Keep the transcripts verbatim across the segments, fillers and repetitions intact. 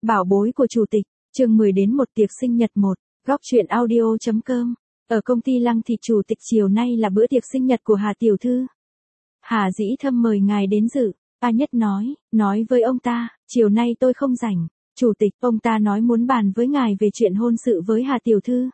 Bảo bối của chủ tịch, chương mười đến một tiệc sinh nhật một, góc truyện audio chấm com. Ở công ty Lăng Thị chủ tịch chiều nay là bữa tiệc sinh nhật của Hà tiểu thư. Hà Dĩ Thâm mời ngài đến dự, A Nhất nói, nói với ông ta, chiều nay tôi không rảnh. Chủ tịch, ông ta nói muốn bàn với ngài về chuyện hôn sự với Hà tiểu thư.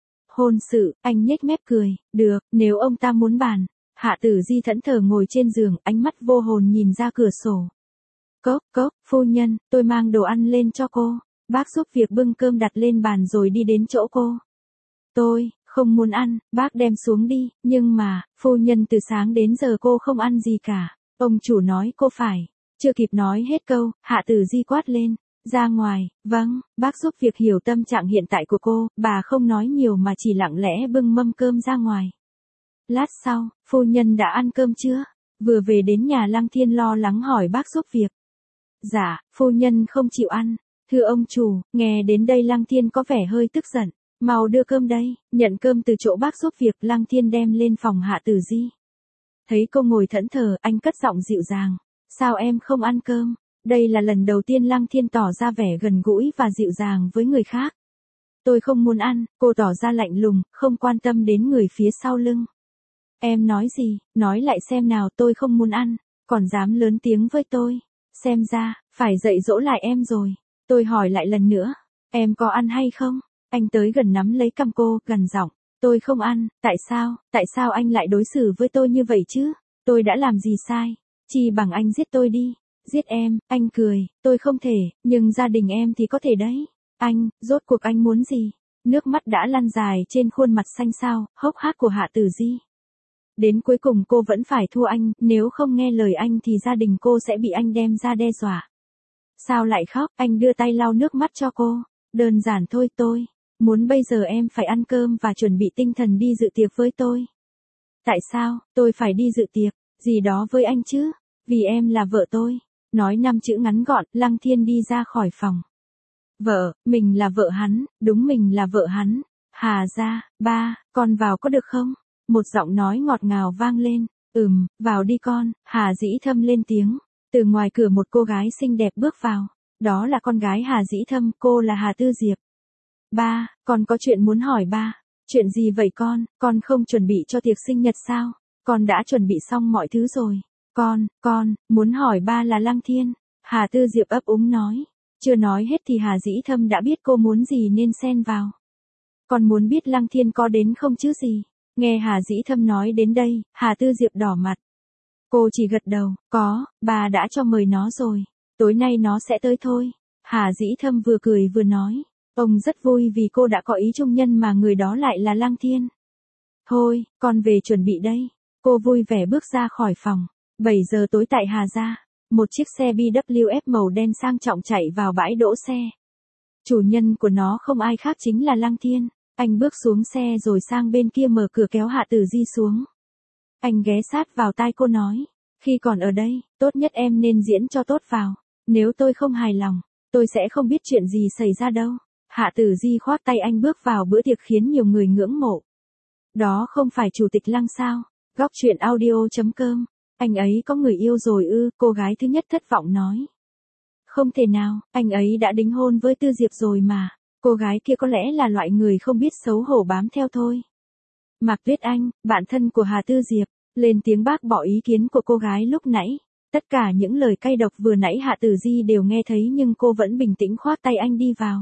Hôn sự, anh nhếch mép cười, được, nếu ông ta muốn bàn. Hạ Tử Di thẫn thờ ngồi trên giường, ánh mắt vô hồn nhìn ra cửa sổ. Cốc, cốc, phu nhân, tôi mang đồ ăn lên cho cô. Bác giúp việc bưng cơm đặt lên bàn rồi đi đến chỗ cô. Tôi, không muốn ăn, bác đem xuống đi, nhưng mà, phu nhân từ sáng đến giờ cô không ăn gì cả. Ông chủ nói cô phải. Chưa kịp nói hết câu, Hạ Tử Di quát lên. Ra ngoài, vâng, bác giúp việc hiểu tâm trạng hiện tại của cô, bà không nói nhiều mà chỉ lặng lẽ bưng mâm cơm ra ngoài. Lát sau, phu nhân đã ăn cơm chưa? Vừa về đến nhà Lăng Thiên lo lắng hỏi bác giúp việc. Dạ, phu nhân không chịu ăn. Thưa ông chủ, nghe đến đây Lăng Thiên có vẻ hơi tức giận. Mau đưa cơm đây, nhận cơm từ chỗ bác giúp việc Lăng Thiên đem lên phòng Hạ Tử Di. Thấy cô ngồi thẫn thờ, anh cất giọng dịu dàng. Sao em không ăn cơm? Đây là lần đầu tiên Lăng Thiên tỏ ra vẻ gần gũi và dịu dàng với người khác. Tôi không muốn ăn, cô tỏ ra lạnh lùng, không quan tâm đến người phía sau lưng. Em nói gì, nói lại xem nào, tôi không muốn ăn, còn dám lớn tiếng với tôi. Xem ra, phải dạy dỗ lại em rồi. Tôi hỏi lại lần nữa, em có ăn hay không? Anh tới gần nắm lấy cằm cô, gần giọng. Tôi không ăn, tại sao, tại sao anh lại đối xử với tôi như vậy chứ? Tôi đã làm gì sai? Chỉ bằng anh giết tôi đi. Giết em, anh cười, tôi không thể, nhưng gia đình em thì có thể đấy. Anh, rốt cuộc anh muốn gì? Nước mắt đã lăn dài trên khuôn mặt xanh xao, hốc hác của Hạ Tử Di. Đến cuối cùng cô vẫn phải thua anh, nếu không nghe lời anh thì gia đình cô sẽ bị anh đem ra đe dọa. Sao lại khóc? Anh đưa tay lau nước mắt cho cô. Đơn giản thôi, tôi muốn bây giờ em phải ăn cơm và chuẩn bị tinh thần đi dự tiệc với tôi. Tại sao, tôi phải đi dự tiệc, gì đó với anh chứ? Vì em là vợ tôi. Nói năm chữ ngắn gọn, Lăng Thiên đi ra khỏi phòng. Vợ, mình là vợ hắn, đúng mình là vợ hắn. Hà ra, ba, con vào có được không? Một giọng nói ngọt ngào vang lên. Ừm, vào đi con, Hà Dĩ Thâm lên tiếng. Từ ngoài cửa một cô gái xinh đẹp bước vào. Đó là con gái Hà Dĩ Thâm, cô là Hà Tư Diệp. Ba, con có chuyện muốn hỏi ba. Chuyện gì vậy con, con không chuẩn bị cho tiệc sinh nhật sao? Con đã chuẩn bị xong mọi thứ rồi. Con, con, muốn hỏi ba là Lăng Thiên. Hà Tư Diệp ấp úng nói. Chưa nói hết thì Hà Dĩ Thâm đã biết cô muốn gì nên xen vào. Con muốn biết Lăng Thiên có đến không chứ gì? Nghe Hà Dĩ Thâm nói đến đây, Hà Tư Diệp đỏ mặt. Cô chỉ gật đầu, có, bà đã cho mời nó rồi. Tối nay nó sẽ tới thôi. Hà Dĩ Thâm vừa cười vừa nói. Ông rất vui vì cô đã có ý chung nhân mà người đó lại là Lăng Thiên. Thôi, con về chuẩn bị đây. Cô vui vẻ bước ra khỏi phòng. bảy giờ tối tại Hà Gia, một chiếc xe bê vê kép màu đen sang trọng chạy vào bãi đỗ xe. Chủ nhân của nó không ai khác chính là Lăng Thiên. Anh bước xuống xe rồi sang bên kia mở cửa kéo Hạ Tử Di xuống. Anh ghé sát vào tai cô nói, khi còn ở đây, tốt nhất em nên diễn cho tốt vào. Nếu tôi không hài lòng, tôi sẽ không biết chuyện gì xảy ra đâu. Hạ Tử Di khoác tay anh bước vào bữa tiệc khiến nhiều người ngưỡng mộ. Đó không phải chủ tịch Lăng sao? Góc truyện audio chấm com. Anh ấy có người yêu rồi ư? Cô gái thứ nhất thất vọng nói. Không thể nào, anh ấy đã đính hôn với Tư Diệp rồi mà. Cô gái kia có lẽ là loại người không biết xấu hổ bám theo thôi. Mạc Tuyết Anh, bạn thân của Hà Tư Diệp, lên tiếng bác bỏ ý kiến của cô gái lúc nãy. Tất cả những lời cay độc vừa nãy Hạ Tử Di đều nghe thấy nhưng cô vẫn bình tĩnh khoác tay anh đi vào.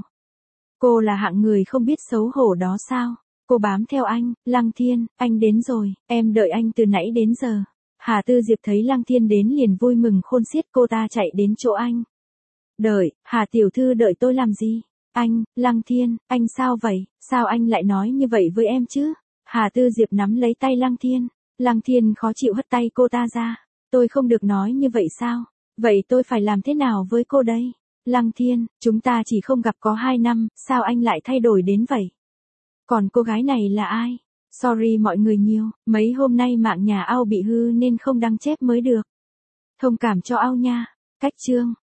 Cô là hạng người không biết xấu hổ đó sao? Cô bám theo anh. Lăng Thiên, anh đến rồi, em đợi anh từ nãy đến giờ. Hà Tư Diệp thấy Lăng Thiên đến liền vui mừng khôn xiết, cô ta chạy đến chỗ anh. Đợi, Hà tiểu thư đợi tôi làm gì? Anh, Lăng Thiên, anh sao vậy? Sao anh lại nói như vậy với em chứ? Hà Tư Diệp nắm lấy tay Lăng Thiên. Lăng Thiên khó chịu hất tay cô ta ra. Tôi không được nói như vậy sao? Vậy tôi phải làm thế nào với cô đây? Lăng Thiên, chúng ta chỉ không gặp có hai năm, sao anh lại thay đổi đến vậy? Còn cô gái này là ai? Sorry mọi người nhiều, mấy hôm nay mạng nhà Ao bị hư nên không đăng chép mới được. Thông cảm cho Ao nha. Cách chương.